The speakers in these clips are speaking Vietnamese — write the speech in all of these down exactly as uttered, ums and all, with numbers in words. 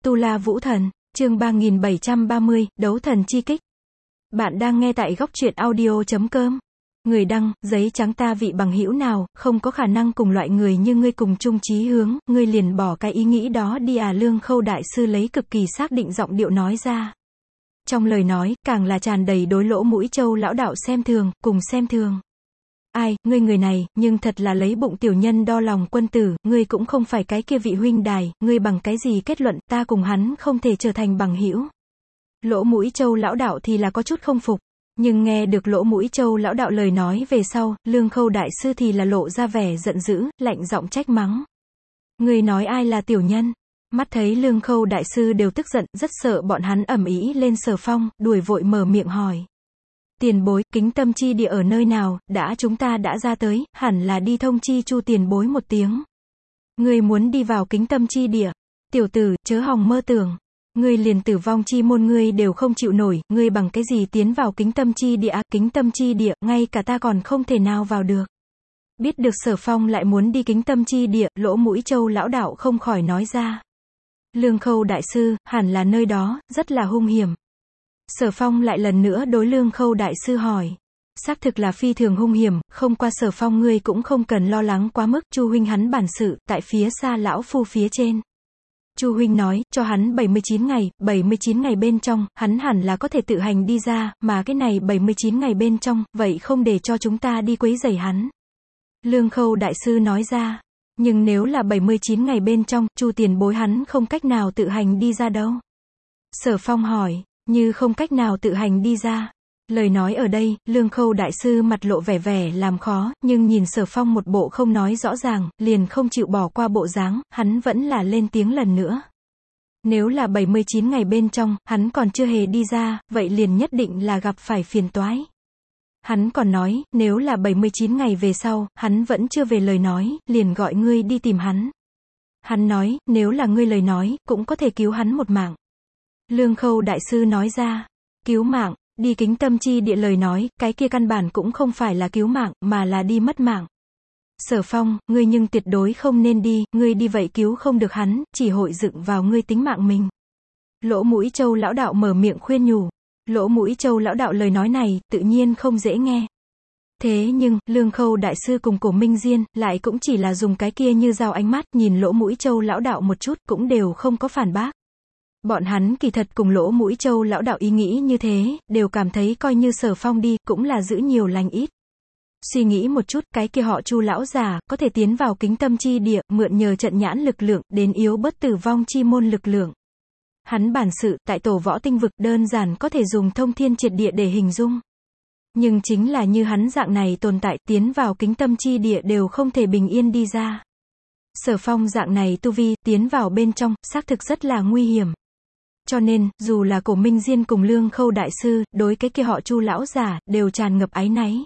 Tu La Vũ Thần, chương ba nghìn bảy trăm ba mươi, Đấu Thần Chi Kích. Bạn đang nghe tại góc truyện audio chấm com. Người đăng, giấy trắng ta vị bằng hữu nào, không có khả năng cùng loại người như ngươi cùng chung chí hướng, ngươi liền bỏ cái ý nghĩ đó đi à. Lương Khâu đại sư lấy cực kỳ xác định giọng điệu nói ra. Trong lời nói, càng là tràn đầy đối Lỗ Mũi Châu lão đạo xem thường, cùng xem thường. Ai, ngươi người này, nhưng thật là lấy bụng tiểu nhân đo lòng quân tử, ngươi cũng không phải cái kia vị huynh đài, ngươi bằng cái gì kết luận, ta cùng hắn không thể trở thành bằng hữu. Lỗ Mũi Châu lão đạo thì là có chút không phục, nhưng nghe được Lỗ Mũi Châu lão đạo lời nói về sau, Lương Khâu đại sư thì là lộ ra vẻ giận dữ, lạnh giọng trách mắng. Ngươi nói ai là tiểu nhân? Mắt thấy Lương Khâu đại sư đều tức giận, rất sợ bọn hắn ầm ĩ lên Sở Phong, đuổi vội mở miệng hỏi. Tiền bối, kính tâm chi địa ở nơi nào, đã chúng ta đã ra tới, hẳn là đi thông chi Chu tiền bối một tiếng. Ngươi muốn đi vào kính tâm chi địa, tiểu tử, chớ hòng mơ tưởng. Ngươi liền tử vong chi môn ngươi đều không chịu nổi, ngươi bằng cái gì tiến vào kính tâm chi địa, kính tâm chi địa, ngay cả ta còn không thể nào vào được. Biết được Sở Phong lại muốn đi kính tâm chi địa, Lỗ Mũi Châu lão đạo không khỏi nói ra. Lương Khâu đại sư, hẳn là nơi đó, rất là hung hiểm. Sở Phong lại lần nữa đối Lương Khâu đại sư hỏi. Xác thực là phi thường hung hiểm, không qua Sở Phong ngươi cũng không cần lo lắng quá mức, Chu huynh hắn bản sự, tại phía xa lão phu phía trên. Chu huynh nói, cho hắn bảy mươi chín ngày, bảy mươi chín ngày bên trong, hắn hẳn là có thể tự hành đi ra, mà cái này bảy mươi chín ngày bên trong, vậy không để cho chúng ta đi quấy rầy hắn. Lương Khâu đại sư nói ra. Nhưng nếu là bảy mươi chín ngày bên trong, Chu tiền bối hắn không cách nào tự hành đi ra đâu. Sở Phong hỏi. Như không cách nào tự hành đi ra. Lời nói ở đây, Lương Khâu đại sư mặt lộ vẻ vẻ làm khó, nhưng nhìn Sở Phong một bộ không nói rõ ràng, liền không chịu bỏ qua bộ dáng, hắn vẫn là lên tiếng lần nữa. Nếu là bảy mươi chín ngày bên trong, hắn còn chưa hề đi ra, vậy liền nhất định là gặp phải phiền toái. Hắn còn nói, nếu là bảy mươi chín ngày về sau, hắn vẫn chưa về lời nói, liền gọi ngươi đi tìm hắn. Hắn nói, nếu là ngươi lời nói, cũng có thể cứu hắn một mạng. Lương Khâu đại sư nói ra, cứu mạng, đi kính tâm chi địa lời nói, cái kia căn bản cũng không phải là cứu mạng, mà là đi mất mạng. Sở Phong, ngươi nhưng tuyệt đối không nên đi, ngươi đi vậy cứu không được hắn, chỉ hội dựng vào ngươi tính mạng mình. Lỗ Mũi Châu lão đạo mở miệng khuyên nhủ. Lỗ Mũi Châu lão đạo lời nói này, tự nhiên không dễ nghe. Thế nhưng, Lương Khâu đại sư cùng Cổ Minh Diên, lại cũng chỉ là dùng cái kia như dao ánh mắt, nhìn Lỗ Mũi Châu lão đạo một chút, cũng đều không có phản bác. Bọn hắn kỳ thật cùng Lỗ Mũi Châu lão đạo ý nghĩ như thế, đều cảm thấy coi như Sở Phong đi, cũng là giữ nhiều lành ít. Suy nghĩ một chút, cái kia họ Chu lão già, có thể tiến vào kính tâm chi địa, mượn nhờ trận nhãn lực lượng, đến yếu bớt tử vong chi môn lực lượng. Hắn bản sự, tại tổ võ tinh vực đơn giản có thể dùng thông thiên triệt địa để hình dung. Nhưng chính là như hắn dạng này tồn tại, tiến vào kính tâm chi địa đều không thể bình yên đi ra. Sở Phong dạng này tu vi, tiến vào bên trong, xác thực rất là nguy hiểm. Cho nên, dù là Cổ Minh Diên cùng Lương Khâu đại sư, đối cái kia họ Chu lão giả, đều tràn ngập áy náy.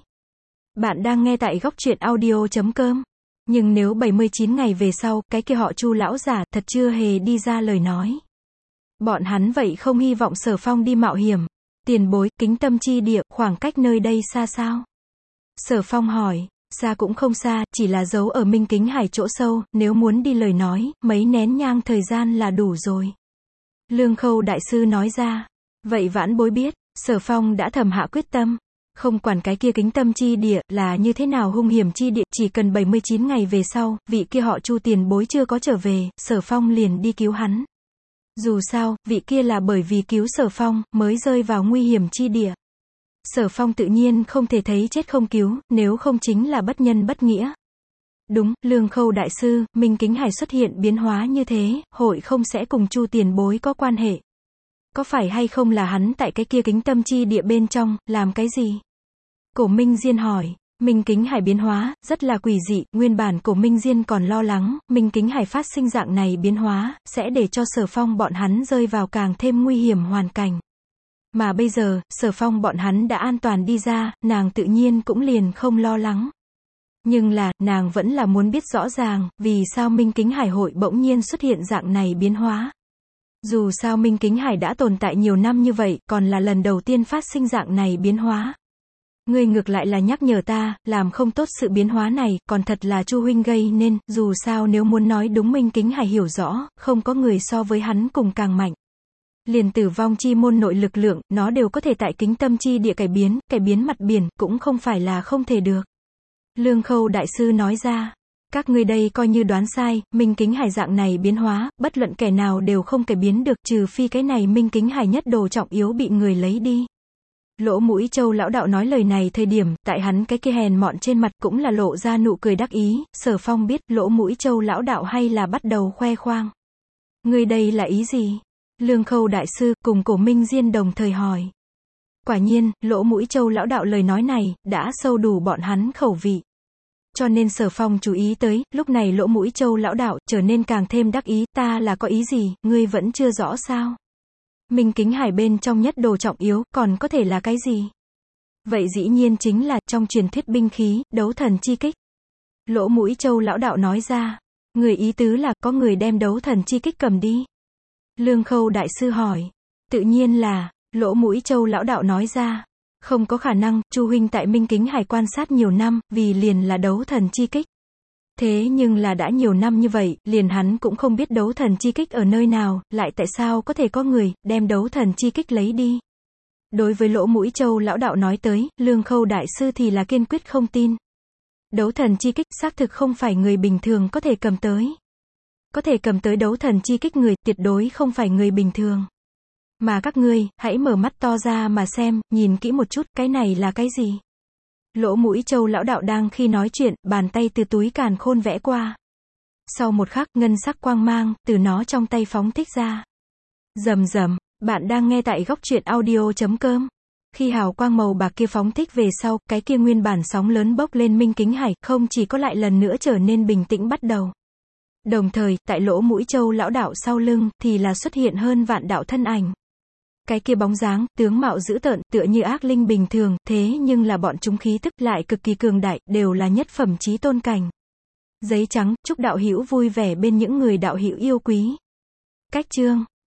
Bạn đang nghe tại góc truyện audio chấm com. Nhưng nếu bảy mươi chín ngày về sau, cái kia họ Chu lão giả, thật chưa hề đi ra lời nói. Bọn hắn vậy không hy vọng Sở Phong đi mạo hiểm. Tiền bối, kính tâm chi địa, khoảng cách nơi đây xa sao? Sở Phong hỏi, xa cũng không xa, chỉ là giấu ở Minh Kính Hải chỗ sâu, nếu muốn đi lời nói, mấy nén nhang thời gian là đủ rồi. Lương Khâu đại sư nói ra. Vậy vãn bối biết, Sở Phong đã thầm hạ quyết tâm. Không quản cái kia kính tâm chi địa, là như thế nào hung hiểm chi địa, chỉ cần bảy mươi chín ngày về sau, vị kia họ Chu tiền bối chưa có trở về, Sở Phong liền đi cứu hắn. Dù sao, vị kia là bởi vì cứu Sở Phong, mới rơi vào nguy hiểm chi địa. Sở Phong tự nhiên không thể thấy chết không cứu, nếu không chính là bất nhân bất nghĩa. Đúng, Lương Khâu đại sư, Minh Kính Hải xuất hiện biến hóa như thế, hội không sẽ cùng Chu tiền bối có quan hệ. Có phải hay không là hắn tại cái kia kính tâm chi địa bên trong, làm cái gì? Cổ Minh Diên hỏi. Minh Kính Hải biến hóa, rất là quỷ dị, nguyên bản Cổ Minh Diên còn lo lắng, Minh Kính Hải phát sinh dạng này biến hóa, sẽ để cho Sở Phong bọn hắn rơi vào càng thêm nguy hiểm hoàn cảnh. Mà bây giờ, Sở Phong bọn hắn đã an toàn đi ra, nàng tự nhiên cũng liền không lo lắng. Nhưng là, nàng vẫn là muốn biết rõ ràng, vì sao Minh Kính Hải hội bỗng nhiên xuất hiện dạng này biến hóa. Dù sao Minh Kính Hải đã tồn tại nhiều năm như vậy, còn là lần đầu tiên phát sinh dạng này biến hóa. Ngươi ngược lại là nhắc nhở ta, làm không tốt sự biến hóa này, còn thật là Chu huynh gây nên, dù sao nếu muốn nói đúng Minh Kính Hải hiểu rõ, không có người so với hắn cùng càng mạnh. Liền tử vong chi môn nội lực lượng, nó đều có thể tại kính tâm chi địa cải biến, cải biến mặt biển, cũng không phải là không thể được. Lương Khâu đại sư nói ra, các ngươi đây coi như đoán sai, Minh Kính Hải dạng này biến hóa, bất luận kẻ nào đều không cải biến được, trừ phi cái này Minh Kính Hải nhất đồ trọng yếu bị người lấy đi. Lỗ Mũi Châu lão đạo nói lời này thời điểm, tại hắn cái kia hèn mọn trên mặt cũng là lộ ra nụ cười đắc ý, Sở Phong biết Lỗ Mũi Châu lão đạo hay là bắt đầu khoe khoang. Ngươi đây là ý gì? Lương Khâu đại sư cùng Cổ Minh Diên đồng thời hỏi. Quả nhiên, Lỗ Mũi Châu lão đạo lời nói này, đã sâu đủ bọn hắn khẩu vị. Cho nên Sở Phong chú ý tới, lúc này Lỗ Mũi Châu lão đạo trở nên càng thêm đắc ý, ta là có ý gì, ngươi vẫn chưa rõ sao? Minh Kính Hải bên trong nhất đồ trọng yếu, còn có thể là cái gì? Vậy dĩ nhiên chính là, trong truyền thuyết binh khí, đấu thần chi kích. Lỗ Mũi Châu lão đạo nói ra, người ý tứ là, có người đem đấu thần chi kích cầm đi. Lương Khâu đại sư hỏi, tự nhiên là, Lỗ Mũi Châu lão đạo nói ra, không có khả năng, Chu huynh tại Minh Kính Hải quan sát nhiều năm, vì liền là đấu thần chi kích. Thế nhưng là đã nhiều năm như vậy, liền hắn cũng không biết đấu thần chi kích ở nơi nào, lại tại sao có thể có người, đem đấu thần chi kích lấy đi. Đối với Lỗ Mũi Châu lão đạo nói tới, Lương Khâu đại sư thì là kiên quyết không tin. Đấu thần chi kích, xác thực không phải người bình thường có thể cầm tới. Có thể cầm tới đấu thần chi kích người, tuyệt đối không phải người bình thường. Mà các ngươi, hãy mở mắt to ra mà xem, nhìn kỹ một chút, cái này là cái gì? Lỗ Mũi Châu lão đạo đang khi nói chuyện, bàn tay từ túi càn khôn vẽ qua. Sau một khắc, ngân sắc quang mang, từ nó trong tay phóng thích ra. Rầm rầm, bạn đang nghe tại góc truyện audio chấm com. Khi hào quang màu bạc kia phóng thích về sau, cái kia nguyên bản sóng lớn bốc lên Minh Kính Hải, không chỉ có lại lần nữa trở nên bình tĩnh bắt đầu. Đồng thời, tại Lỗ Mũi Châu lão đạo sau lưng, thì là xuất hiện hơn vạn đạo thân ảnh. Cái kia bóng dáng, tướng mạo dữ tợn, tựa như ác linh bình thường, thế nhưng là bọn chúng khí tức lại cực kỳ cường đại, đều là nhất phẩm chí tôn cảnh. Giấy trắng, chúc đạo hữu vui vẻ bên những người đạo hữu yêu quý. Cách chương